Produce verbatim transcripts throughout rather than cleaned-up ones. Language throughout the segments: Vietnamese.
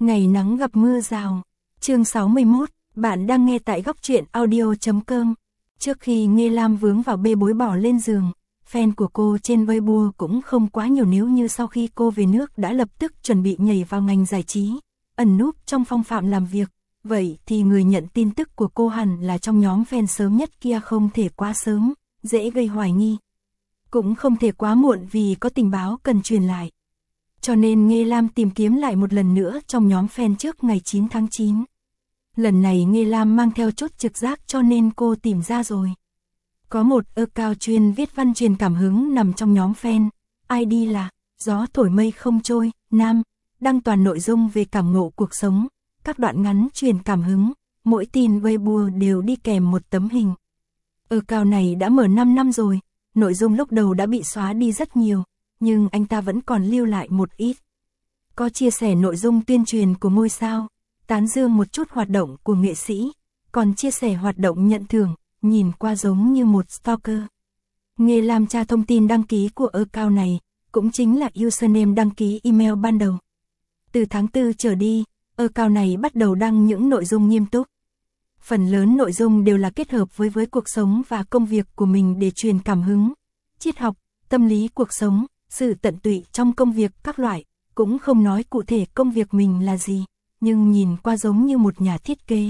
Ngày nắng gặp mưa rào. Chương sáu mươi mốt, bạn đang nghe tại góc truyện audio chấm com. Trước khi Nghê Lam vướng vào bê bối bỏ lên giường, fan của cô trên Weibo cũng không quá nhiều nếu như sau khi cô về nước đã lập tức chuẩn bị nhảy vào ngành giải trí, ẩn núp trong phong phạm làm việc. Vậy thì người nhận tin tức của cô hẳn là trong nhóm fan sớm nhất kia, không thể quá sớm, dễ gây hoài nghi. Cũng không thể quá muộn vì có tình báo cần truyền lại. Cho nên Nghê Lam tìm kiếm lại một lần nữa trong nhóm fan trước ngày chín tháng chín. Lần này Nghê Lam mang theo chút trực giác cho nên cô tìm ra rồi. Có một account chuyên viết văn truyền cảm hứng nằm trong nhóm fan, i đê là Gió thổi mây không trôi, nam, đăng toàn nội dung về cảm ngộ cuộc sống, các đoạn ngắn truyền cảm hứng, mỗi tin Weibo đều đi kèm một tấm hình. Account này đã mở năm năm rồi, nội dung lúc đầu đã bị xóa đi rất nhiều, nhưng anh ta vẫn còn lưu lại một ít. Có chia sẻ nội dung tuyên truyền của ngôi sao, tán dương một chút hoạt động của nghệ sĩ, còn chia sẻ hoạt động nhận thưởng, nhìn qua giống như một stalker. Nghê Lam tra thông tin đăng ký của account này, cũng chính là username đăng ký email ban đầu. Từ tháng tư trở đi, account này bắt đầu đăng những nội dung nghiêm túc. Phần lớn nội dung đều là kết hợp với với cuộc sống và công việc của mình để truyền cảm hứng, triết học, tâm lý cuộc sống, sự tận tụy trong công việc các loại, cũng không nói cụ thể công việc mình là gì, nhưng nhìn qua giống như một nhà thiết kế.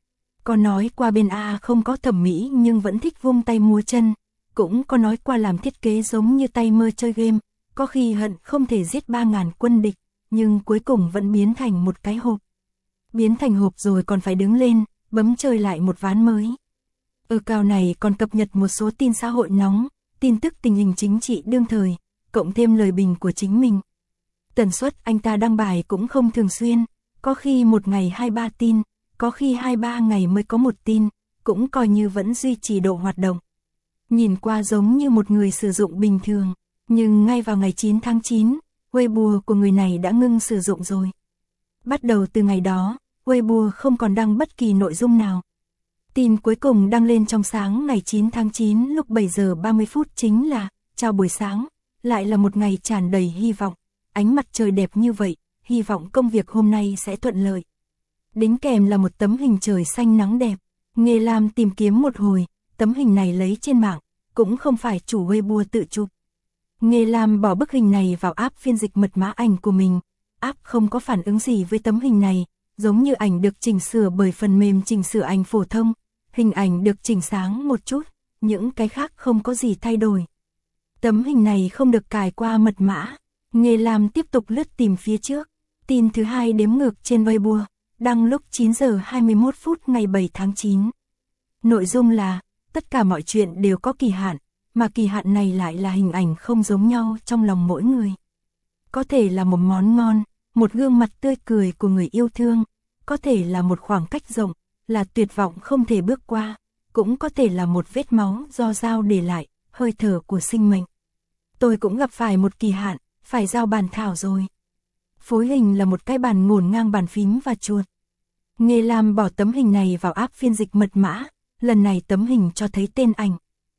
Có nói qua bên A không có thẩm mỹ nhưng vẫn thích vung tay múa chân, cũng có nói qua làm thiết kế giống như tay mơ chơi game, có khi hận không thể giết ba ngàn quân địch, nhưng cuối cùng vẫn biến thành một cái hộp. Biến thành hộp rồi còn phải đứng lên, bấm chơi lại một ván mới. Account này còn cập nhật một số tin xã hội nóng, tin tức tình hình chính trị đương thời, cộng thêm lời bình của chính mình. Tần suất anh ta đăng bài cũng không thường xuyên, có khi một ngày hai ba tin, có khi hai ba ngày mới có một tin, cũng coi như vẫn duy trì độ hoạt động. Nhìn qua giống như một người sử dụng bình thường, nhưng ngay vào ngày chín tháng chín, Weibo của người này đã ngưng sử dụng rồi. Bắt đầu từ ngày đó, Weibo không còn đăng bất kỳ nội dung nào. Tin cuối cùng đăng lên trong sáng ngày chín tháng chín lúc bảy giờ ba mươi phút chính là chào buổi sáng, lại là một ngày tràn đầy hy vọng, ánh mặt trời đẹp như vậy, hy vọng công việc hôm nay sẽ thuận lợi. Đính kèm là một tấm hình trời xanh nắng đẹp. Nghê Lam tìm kiếm một hồi, tấm hình này lấy trên mạng, cũng không phải chủ Weibo tự chụp. Nghê Lam bỏ bức hình này vào app phiên dịch mật mã ảnh của mình, app không có phản ứng gì với tấm hình này, giống như ảnh được chỉnh sửa bởi phần mềm chỉnh sửa ảnh phổ thông, hình ảnh được chỉnh sáng một chút, những cái khác không có gì thay đổi. Tấm hình này không được cài qua mật mã. Nghê Lam tiếp tục lướt tìm phía trước, tin thứ hai đếm ngược trên Weibo, đăng lúc chín giờ hai mươi mốt phút ngày bảy tháng chín. Nội dung là, tất cả mọi chuyện đều có kỳ hạn, mà kỳ hạn này lại là hình ảnh không giống nhau trong lòng mỗi người. Có thể là một món ngon, một gương mặt tươi cười của người yêu thương, có thể là một khoảng cách rộng, là tuyệt vọng không thể bước qua, cũng có thể là một vết máu do dao để lại, hơi thở của sinh mệnh. Tôi cũng gặp phải một kỳ hạn, phải giao bàn thảo rồi. Phối hình là một cái bàn ngổn ngang bàn phím và chuột. Nghê Lam bỏ tấm hình này vào app phiên dịch mật mã, lần này tấm hình cho thấy tên ảnh.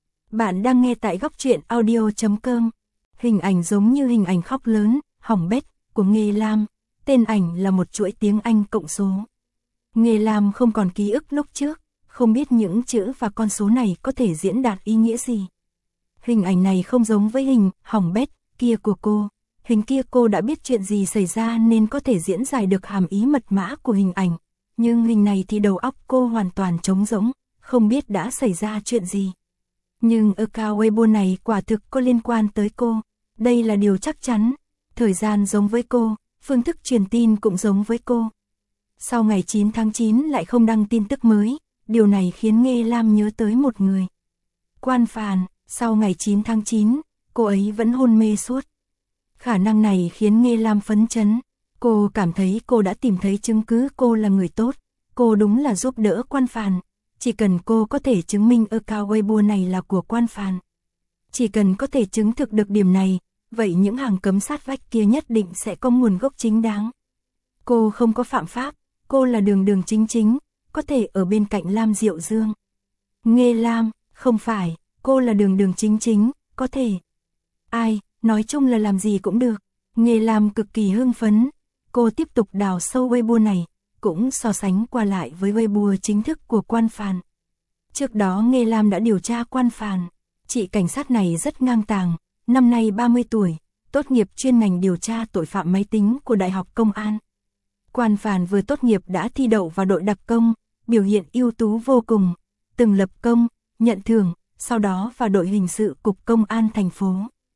Bạn đang nghe tại góc truyện audio chấm com. Hình ảnh giống như hình ảnh khóc lớn, hỏng bét của Nghê Lam, tên ảnh là một chuỗi tiếng Anh cộng số. Nghê Lam không còn ký ức lúc trước, không biết những chữ và con số này có thể diễn đạt ý nghĩa gì. Hình ảnh này không giống với hình hỏng bét kia của cô. Hình kia cô đã biết chuyện gì xảy ra nên có thể diễn giải được hàm ý mật mã của hình ảnh. Nhưng hình này thì đầu óc cô hoàn toàn trống rỗng, không biết đã xảy ra chuyện gì. Nhưng account Weibo này quả thực có liên quan tới cô. Đây là điều chắc chắn. Thời gian giống với cô, phương thức truyền tin cũng giống với cô. Sau ngày chín tháng chín lại không đăng tin tức mới, điều này khiến Nghê Lam nhớ tới một người. Quan Phàn, sau ngày chín tháng chín, cô ấy vẫn hôn mê suốt. Khả năng này khiến Nghê Lam phấn chấn. Cô cảm thấy cô đã tìm thấy chứng cứ cô là người tốt. Cô đúng là giúp đỡ Quan Phàn. Chỉ cần cô có thể chứng minh account Weibo này là của Quan Phàn. Chỉ cần có thể chứng thực được điểm này, vậy những hàng cấm sát vách kia nhất định sẽ có nguồn gốc chính đáng. Cô không có phạm pháp, cô là đường đường chính chính, có thể ở bên cạnh Lam Diệu Dương. Nghê Lam, không phải, cô là đường đường chính chính, có thể. Ai, nói chung là làm gì cũng được. Nghê Lam cực kỳ hưng phấn. cô tiếp tục đào sâu Weibo này, cũng so sánh qua lại với Weibo chính thức của Quan Phàn. Trước đó Nghê Lam đã điều tra Quan Phàn, chị cảnh sát này rất ngang tàng, năm nay ba mươi tuổi, tốt nghiệp chuyên ngành điều tra tội phạm máy tính của Đại học Công an. Quan Phàn vừa tốt nghiệp đã thi đậu vào đội đặc công, biểu hiện ưu tú vô cùng, từng lập công, nhận thưởng, sau đó vào đội hình sự cục công an thành phố.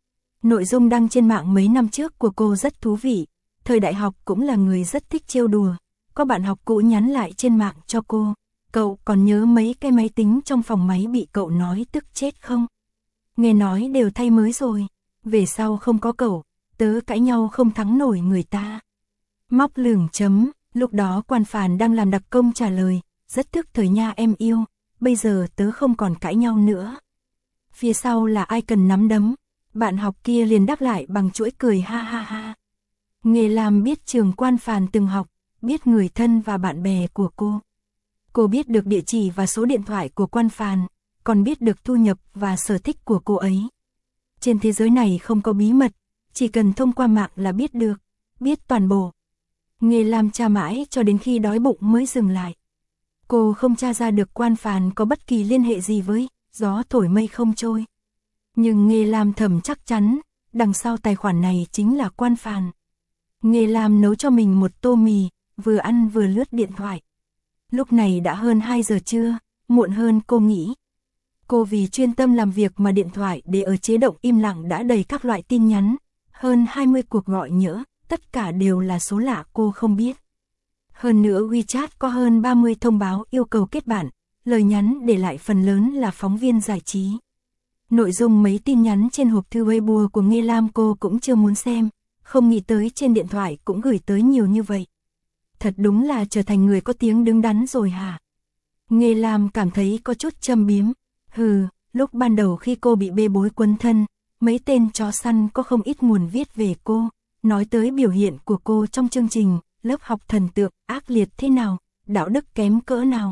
Nội dung đăng trên mạng mấy năm trước của cô rất thú vị, thời đại học cũng là người rất thích trêu đùa, có bạn học cũ nhắn lại trên mạng cho cô, cậu còn nhớ mấy cái máy tính trong phòng máy bị cậu nói tức chết không? Nghe nói đều thay mới rồi, về sau không có cậu, tớ cãi nhau không thắng nổi người ta. Móc lửng chấm, lúc đó Quan Phàn đang làm đặc công trả lời, rất tức thời nha em yêu, bây giờ tớ không còn cãi nhau nữa. Phía sau là ai cần nắm đấm, bạn học kia liền đáp lại bằng chuỗi cười ha ha ha. Nghề làm biết trường Quan Phàn từng học, biết người thân và bạn bè của cô. Cô biết được địa chỉ và số điện thoại của Quan Phàn, còn biết được thu nhập và sở thích của cô ấy. Trên thế giới này không có bí mật, chỉ cần thông qua mạng là biết được, biết toàn bộ. Nghề làm tra mãi cho đến khi đói bụng mới dừng lại. Cô không tra ra được Quan Phàn có bất kỳ liên hệ gì với gió thổi mây không trôi. Nhưng Nghề làm thầm chắc chắn, đằng sau tài khoản này chính là Quan Phàn. Nghề làm nấu cho mình một tô mì, vừa ăn vừa lướt điện thoại. Lúc này đã hơn hai giờ trưa, muộn hơn cô nghĩ. Cô vì chuyên tâm làm việc mà điện thoại để ở chế độ im lặng đã đầy các loại tin nhắn, hơn hai mươi cuộc gọi nhỡ, tất cả đều là số lạ cô không biết. Hơn nữa WeChat có hơn ba mươi thông báo yêu cầu kết bạn, lời nhắn để lại phần lớn là phóng viên giải trí. Nội dung mấy tin nhắn trên hộp thư Weibo của Nghê Lam cô cũng chưa muốn xem, không nghĩ tới trên điện thoại cũng gửi tới nhiều như vậy. Thật đúng là trở thành người có tiếng đứng đắn rồi hả? Nghê Lam cảm thấy có chút châm biếm. Hừ, lúc ban đầu khi cô bị bê bối quấn thân, mấy tên chó săn có không ít nguồn viết về cô, nói tới biểu hiện của cô trong chương trình, lớp học thần tượng, ác liệt thế nào, đạo đức kém cỡ nào.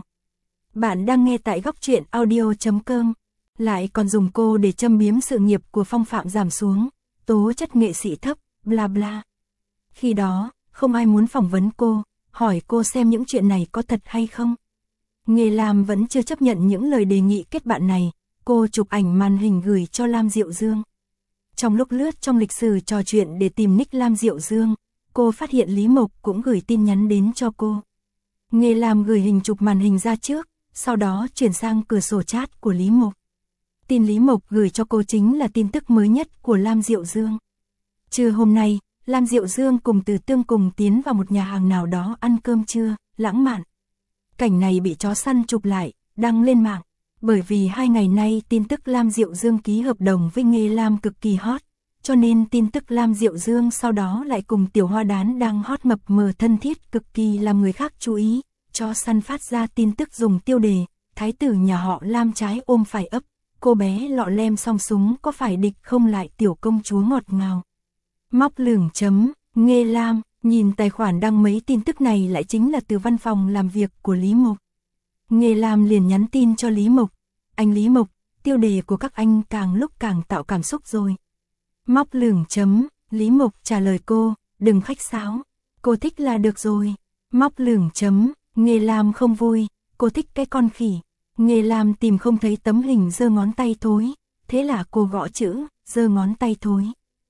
Bạn đang nghe tại góc truyện audio chấm com, lại còn dùng cô để châm biếm sự nghiệp của Phong Phạm giảm xuống, tố chất nghệ sĩ thấp, bla bla. Khi đó, không ai muốn phỏng vấn cô, hỏi cô xem những chuyện này có thật hay không. Nghề Lam vẫn chưa chấp nhận những lời đề nghị kết bạn này, cô chụp ảnh màn hình gửi cho Lam Diệu Dương. Trong lúc lướt trong lịch sử trò chuyện để tìm nick Lam Diệu Dương, cô phát hiện Lý Mộc cũng gửi tin nhắn đến cho cô. Nghề Lam gửi hình chụp màn hình ra trước, sau đó chuyển sang cửa sổ chat của Lý Mộc. Tin Lý Mộc gửi cho cô chính là tin tức mới nhất của Lam Diệu Dương. Trưa hôm nay, Lam Diệu Dương cùng Từ Tương cùng tiến vào một nhà hàng nào đó ăn cơm trưa, lãng mạn. Cảnh này bị chó săn chụp lại, đăng lên mạng, bởi vì hai ngày nay tin tức Lam Diệu Dương ký hợp đồng với Nghê Lam cực kỳ hot, cho nên tin tức Lam Diệu Dương sau đó lại cùng Tiểu Hoa Đán đang hot mập mờ thân thiết cực kỳ làm người khác chú ý. Chó săn phát ra tin tức dùng tiêu đề, thái tử nhà họ Lam trái ôm phải ấp, cô bé lọ lem song súng có phải địch không lại tiểu công chúa ngọt ngào. Móc lửng chấm, Nghê Lam, nhìn tài khoản đăng mấy tin tức này lại chính là từ văn phòng làm việc của Lý Mộc. Nghê Lam liền nhắn tin cho Lý Mộc, anh Lý Mộc, tiêu đề của các anh càng lúc càng tạo cảm xúc rồi. Móc lửng chấm, Lý Mộc trả lời cô, đừng khách sáo, cô thích là được rồi. Móc lửng chấm, Nghê Lam không vui, cô thích cái con khỉ. Nghê Lam tìm không thấy tấm hình giơ ngón tay thối, thế là cô gõ chữ, giơ ngón tay thối.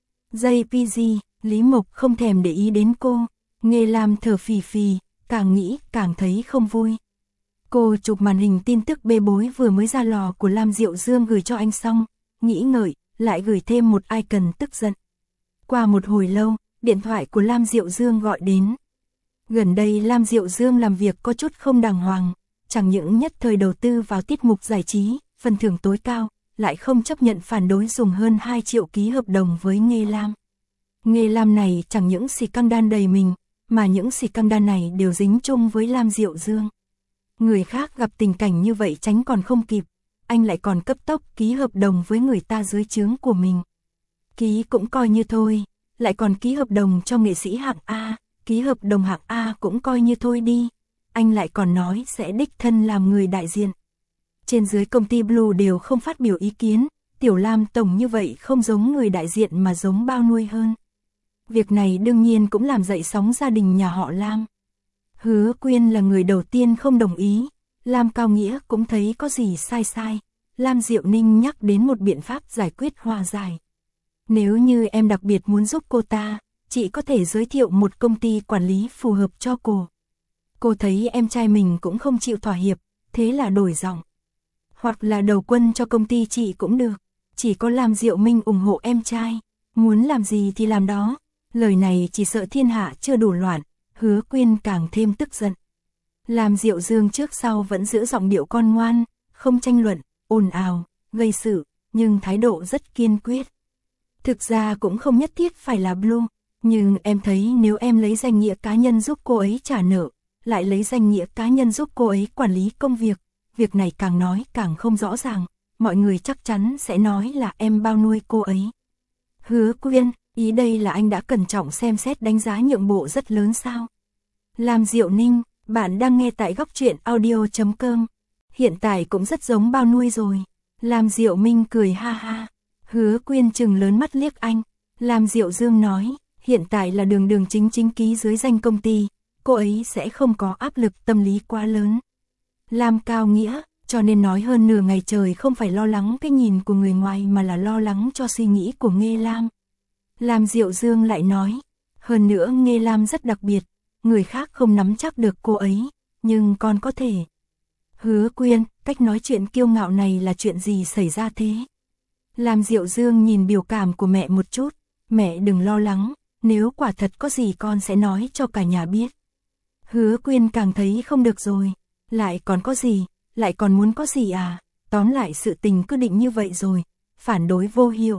gi pê giê, Lý Mộc không thèm để ý đến cô, Nghê Lam thở phì phì, càng nghĩ càng thấy không vui. Cô chụp màn hình tin tức bê bối vừa mới ra lò của Lam Diệu Dương gửi cho anh xong, nghĩ ngợi, lại gửi thêm một icon tức giận. Qua một hồi lâu, điện thoại của Lam Diệu Dương gọi đến. Gần đây Lam Diệu Dương làm việc có chút không đàng hoàng, chẳng những nhất thời đầu tư vào tiết mục giải trí, phần thưởng tối cao, lại không chấp nhận phản đối dùng hơn hai triệu ký hợp đồng với Nghê Lam. Nghê Lam này chẳng những xì căng đan đầy mình, mà những xì căng đan này đều dính chung với Lam Diệu Dương. Người khác gặp tình cảnh như vậy tránh còn không kịp, anh lại còn cấp tốc ký hợp đồng với người ta dưới trướng của mình. Ký cũng coi như thôi, lại còn ký hợp đồng cho nghệ sĩ hạng A, ký hợp đồng hạng A cũng coi như thôi đi, anh lại còn nói sẽ đích thân làm người đại diện. Trên dưới công ty Blue đều không phát biểu ý kiến, Tiểu Lam tổng như vậy không giống người đại diện mà giống bao nuôi hơn. Việc này đương nhiên cũng làm dậy sóng gia đình nhà họ Lam. Hứa Quyên là người đầu tiên không đồng ý, Lam Cao Nghĩa cũng thấy có gì sai sai. Lam Diệu Ninh nhắc đến một biện pháp giải quyết hòa giải. Nếu như em đặc biệt muốn giúp cô ta, chị có thể giới thiệu một công ty quản lý phù hợp cho cô. Cô thấy em trai mình cũng không chịu thỏa hiệp, thế là đổi giọng. Hoặc là đầu quân cho công ty chị cũng được, chỉ có Lam Diệu Minh ủng hộ em trai, muốn làm gì thì làm đó. Lời này chỉ sợ thiên hạ chưa đủ loạn, Hứa Quyên càng thêm tức giận. Lam Diệu Dương trước sau vẫn giữ giọng điệu con ngoan, không tranh luận, ồn ào, gây sự, nhưng thái độ rất kiên quyết. Thực ra cũng không nhất thiết phải là Blue, nhưng em thấy nếu em lấy danh nghĩa cá nhân giúp cô ấy trả nợ, lại lấy danh nghĩa cá nhân giúp cô ấy quản lý công việc, việc này càng nói càng không rõ ràng, mọi người chắc chắn sẽ nói là em bao nuôi cô ấy. Hứa Quyên, ý đây là anh đã cẩn trọng xem xét đánh giá nhượng bộ rất lớn sao? Lam Diệu Ninh, bạn đang nghe tại góc truyện audio chấm com. Hiện tại cũng rất giống bao nuôi rồi. Lam Diệu Minh cười ha ha. Hứa Quyên trừng lớn mắt liếc anh. Lam Diệu Dương nói, hiện tại là đường đường chính chính ký dưới danh công ty, cô ấy sẽ không có áp lực tâm lý quá lớn. Lam Cao Nghĩa, cho nên nói hơn nửa ngày trời không phải lo lắng cái nhìn của người ngoài mà là lo lắng cho suy nghĩ của Nghê Lam. Lam Diệu Dương lại nói, hơn nữa Nghê Lam rất đặc biệt, người khác không nắm chắc được cô ấy, nhưng con có thể. Hứa Quyên, cách nói chuyện kiêu ngạo này là chuyện gì xảy ra thế? Lam Diệu Dương nhìn biểu cảm của mẹ một chút, mẹ đừng lo lắng, nếu quả thật có gì con sẽ nói cho cả nhà biết. Hứa Quyên càng thấy không được rồi, lại còn có gì, lại còn muốn có gì à, tóm lại sự tình cứ định như vậy rồi, phản đối vô hiệu.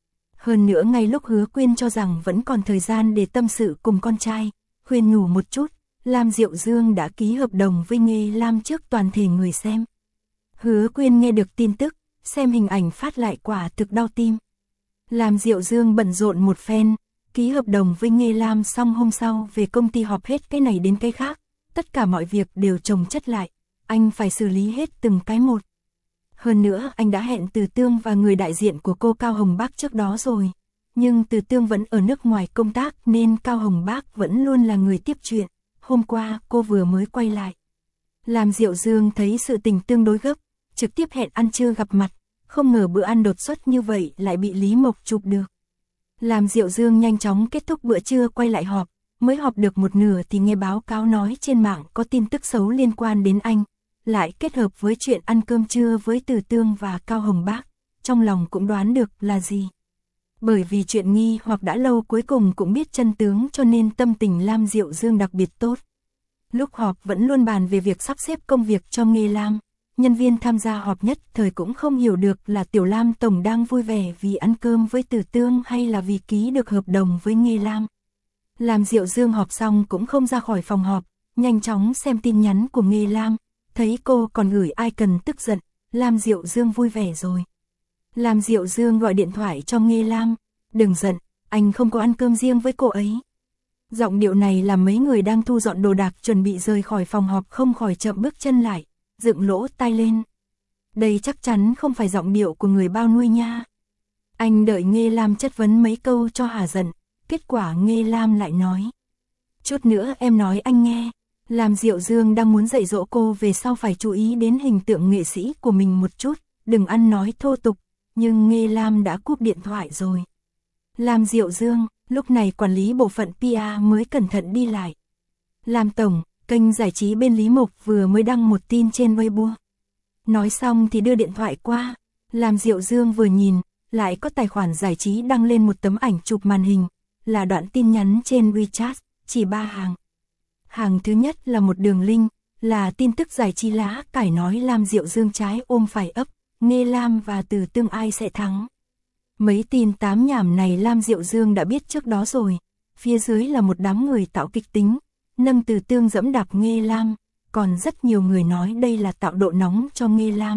Hơn nữa ngay lúc Hứa Quyên cho rằng vẫn còn thời gian để tâm sự cùng con trai, khuyên nhủ một chút, Lam Diệu Dương đã ký hợp đồng với Nghê Lam trước toàn thể người xem. Hứa Quyên nghe được tin tức, xem hình ảnh phát lại quả thực đau tim. Lam Diệu Dương bận rộn một phen, ký hợp đồng với Nghê Lam xong hôm sau về công ty họp hết cái này đến cái khác, tất cả mọi việc đều chồng chất lại, anh phải xử lý hết từng cái một. Hơn nữa anh đã hẹn Từ Tương và người đại diện của cô Cao Hồng Bác trước đó rồi, nhưng Từ Tương vẫn ở nước ngoài công tác nên Cao Hồng Bác vẫn luôn là người tiếp chuyện, hôm qua cô vừa mới quay lại. Lam Diệu Dương thấy sự tình tương đối gấp, trực tiếp hẹn ăn trưa gặp mặt, không ngờ bữa ăn đột xuất như vậy lại bị Lý Mộc chụp được. Lam Diệu Dương nhanh chóng kết thúc bữa trưa quay lại họp, mới họp được một nửa thì nghe báo cáo nói trên mạng có tin tức xấu liên quan đến anh, lại kết hợp với chuyện ăn cơm trưa với Từ Tương và Cao Hồng Bác, trong lòng cũng đoán được là gì. Bởi vì chuyện nghi hoặc đã lâu cuối cùng cũng biết chân tướng cho nên tâm tình Lam Diệu Dương đặc biệt tốt. Lúc họp vẫn luôn bàn về việc sắp xếp công việc cho Nghê Lam, nhân viên tham gia họp nhất thời cũng không hiểu được là Tiểu Lam Tổng đang vui vẻ vì ăn cơm với Từ Tương hay là vì ký được hợp đồng với Nghê Lam. Lam Diệu Dương họp xong cũng không ra khỏi phòng họp, nhanh chóng xem tin nhắn của Nghê Lam, thấy cô còn gửi icon tức giận, Lam Diệu Dương vui vẻ rồi. Lam Diệu Dương gọi điện thoại cho Nghê Lam, đừng giận, anh không có ăn cơm riêng với cô ấy. Giọng điệu này làm mấy người đang thu dọn đồ đạc chuẩn bị rời khỏi phòng họp không khỏi chậm bước chân lại, dựng lỗ tai lên. Đây chắc chắn không phải giọng điệu của người bao nuôi nha. Anh đợi Nghê Lam chất vấn mấy câu cho hả giận, kết quả Nghê Lam lại nói. Chút nữa em nói anh nghe. Lam Diệu Dương đang muốn dạy dỗ cô về sau phải chú ý đến hình tượng nghệ sĩ của mình một chút, đừng ăn nói thô tục, nhưng Nghê Lam đã cúp điện thoại rồi. Lam Diệu Dương, lúc này quản lý bộ phận pê e mới cẩn thận đi lại. Lam Tổng, kênh giải trí bên Lý Mộc vừa mới đăng một tin trên Weibo. Nói xong thì đưa điện thoại qua, Lam Diệu Dương vừa nhìn, lại có tài khoản giải trí đăng lên một tấm ảnh chụp màn hình, là đoạn tin nhắn trên WeChat, chỉ ba hàng. Hàng thứ nhất là một đường link, là tin tức giải trí lá cải nói Lam Diệu Dương trái ôm phải ấp, Nghê Lam và Từ Tương ai sẽ thắng. Mấy tin tám nhảm này Lam Diệu Dương đã biết trước đó rồi, phía dưới là một đám người tạo kịch tính, nâng Từ Tương dẫm đạp Nghê Lam, còn rất nhiều người nói đây là tạo độ nóng cho Nghê Lam.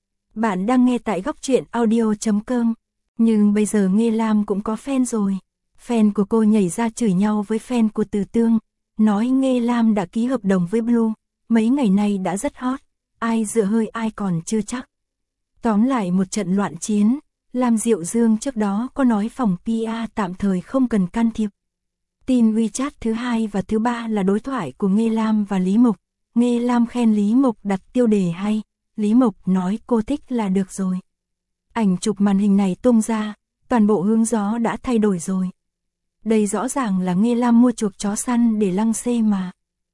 Bạn đang nghe tại góc truyện audio chấm com, nhưng bây giờ Nghê Lam cũng có fan rồi. Fan của cô nhảy ra chửi nhau với fan của Từ Tương, nói Nghê Lam đã ký hợp đồng với Blue, mấy ngày nay đã rất hot, ai dựa hơi ai còn chưa chắc. Tóm lại một trận loạn chiến, Lam Diệu Dương trước đó có nói phòng pê e tạm thời không cần can thiệp. Tin WeChat thứ hai và thứ ba là đối thoại của Nghê Lam và Lý Mộc. Nghê Lam khen Lý Mộc đặt tiêu đề hay, Lý Mộc nói cô thích là được rồi. Ảnh chụp màn hình này tung ra, toàn bộ hướng gió đã thay đổi rồi. Đây rõ ràng là Nghê Lam mua chuộc chó săn để lăng xê mà.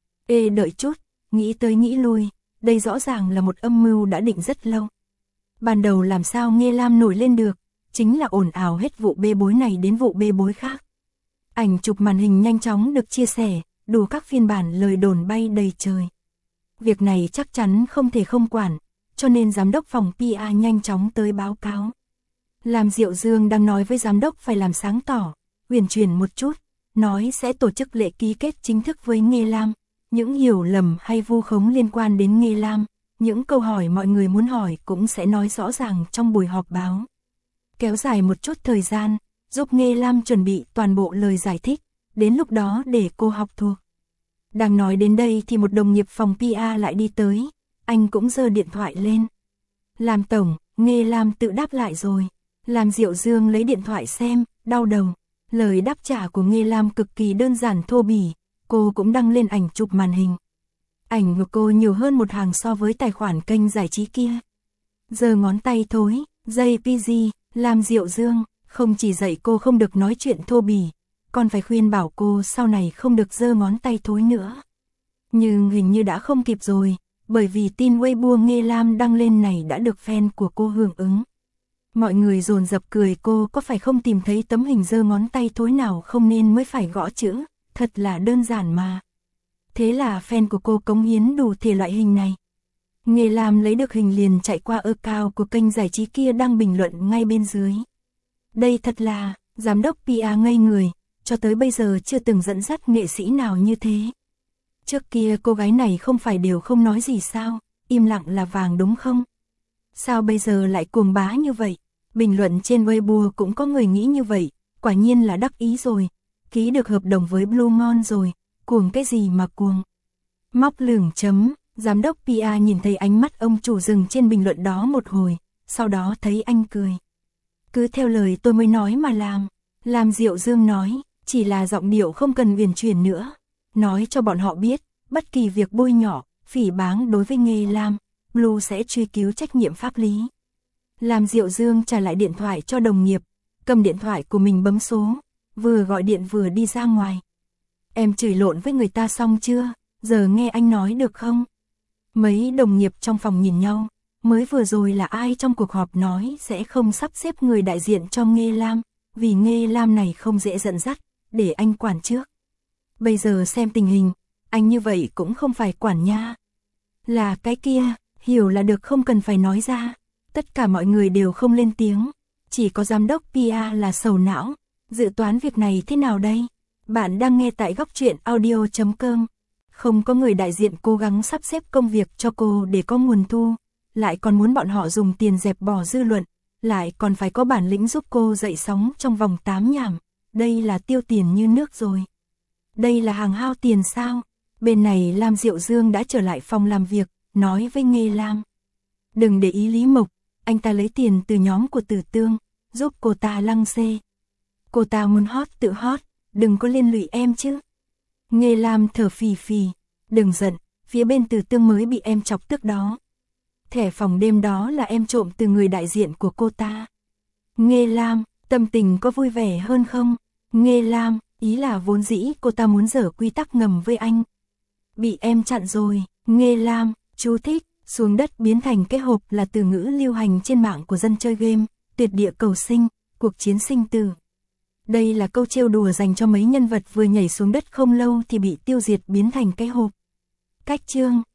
Ê đợi chút, nghĩ tới nghĩ lui, đây rõ ràng là một âm mưu đã định rất lâu. Ban đầu làm sao Nghê Lam nổi lên được, chính là ồn ào hết vụ bê bối này đến vụ bê bối khác. Ảnh chụp màn hình nhanh chóng được chia sẻ, đủ các phiên bản lời đồn bay đầy trời. Việc này chắc chắn không thể không quản, cho nên giám đốc phòng pê e nhanh chóng tới báo cáo. Lam Diệu Dương đang nói với giám đốc phải làm sáng tỏ, uyển chuyển một chút, nói sẽ tổ chức lễ ký kết chính thức với Nghê Lam. Những hiểu lầm hay vu khống liên quan đến Nghê Lam, những câu hỏi mọi người muốn hỏi cũng sẽ nói rõ ràng trong buổi họp báo. Kéo dài một chút thời gian, giúp Nghê Lam chuẩn bị toàn bộ lời giải thích, đến lúc đó để cô học thuộc. Đang nói đến đây thì một đồng nghiệp phòng pê e lại đi tới, anh cũng giơ điện thoại lên. Lam tổng, Nghê Lam tự đáp lại rồi. Lam Diệu Dương lấy điện thoại xem, đau đầu. Lời đáp trả của Nghê Lam cực kỳ đơn giản thô bỉ, cô cũng đăng lên ảnh chụp màn hình. Ảnh của cô nhiều hơn một hàng so với tài khoản kênh giải trí kia. Giơ ngón tay thối, dây pê giê, Lam Diệu Dương, không chỉ dạy cô không được nói chuyện thô bỉ, còn phải khuyên bảo cô sau này không được giơ ngón tay thối nữa. Nhưng hình như đã không kịp rồi, bởi vì tin Weibo Nghê Lam đăng lên này đã được fan của cô hưởng ứng. Mọi người dồn dập cười cô có phải không tìm thấy tấm hình giơ ngón tay thối nào không nên mới phải gõ chữ, thật là đơn giản mà. Thế là fan của cô cống hiến đủ thể loại hình này. Nghê Lam lấy được hình liền chạy qua account của kênh giải trí kia đang bình luận ngay bên dưới. Đây thật là, giám đốc pê e ngây người, cho tới bây giờ chưa từng dẫn dắt nghệ sĩ nào như thế. Trước kia cô gái này không phải đều không nói gì sao, im lặng là vàng đúng không? Sao bây giờ lại cuồng bá như vậy? Bình luận trên Weibo cũng có người nghĩ như vậy, quả nhiên là đắc ý rồi, ký được hợp đồng với Blue Mon rồi, cuồng cái gì mà cuồng. Móc lửng chấm, giám đốc pê e nhìn thấy ánh mắt ông chủ dừng trên bình luận đó một hồi, sau đó thấy anh cười. Cứ theo lời tôi mới nói mà làm. Lam Diệu Dương nói, chỉ là giọng điệu không cần uyển chuyển nữa. Nói cho bọn họ biết, bất kỳ việc bôi nhọ, phỉ báng đối với Nghê Lam, Blue sẽ truy cứu trách nhiệm pháp lý. Lam Diệu Dương trả lại điện thoại cho đồng nghiệp, cầm điện thoại của mình bấm số, vừa gọi điện vừa đi ra ngoài. Em chửi lộn với người ta xong chưa, giờ nghe anh nói được không? Mấy đồng nghiệp trong phòng nhìn nhau, mới vừa rồi là ai trong cuộc họp nói sẽ không sắp xếp người đại diện cho Nghê Lam, vì Nghê Lam này không dễ dẫn dắt, để anh quản trước. Bây giờ xem tình hình, anh như vậy cũng không phải quản nha. Là cái kia, hiểu là được không cần phải nói ra. Tất cả mọi người đều không lên tiếng, chỉ có giám đốc pê e là sầu não. Dự toán việc này thế nào đây? Bạn đang nghe tại góc truyện audio chấm com. Không có người đại diện cố gắng sắp xếp công việc cho cô để có nguồn thu, lại còn muốn bọn họ dùng tiền dẹp bỏ dư luận, lại còn phải có bản lĩnh giúp cô dậy sóng trong vòng tám nhảm. Đây là tiêu tiền như nước rồi. Đây là hàng hao tiền sao? Bên này Lam Diệu Dương đã trở lại phòng làm việc, nói với Nghê Lam. Đừng để ý Lý Mộc, anh ta lấy tiền từ nhóm của Tử Tương, giúp cô ta lăng xê. Cô ta muốn hot tự hot, đừng có liên lụy em chứ. Nghê Lam thở phì phì, đừng giận, phía bên Tử Tương mới bị em chọc tức đó. Thẻ phòng đêm đó là em trộm từ người đại diện của cô ta. Nghê Lam, tâm tình có vui vẻ hơn không? Nghê Lam, ý là vốn dĩ cô ta muốn dở quy tắc ngầm với anh. Bị em chặn rồi. Nghê Lam, chú thích, xuống đất biến thành cái hộp là từ ngữ lưu hành trên mạng của dân chơi game, tuyệt địa cầu sinh, cuộc chiến sinh tử. Đây là câu trêu đùa dành cho mấy nhân vật vừa nhảy xuống đất không lâu thì bị tiêu diệt biến thành cái hộp. Cách chương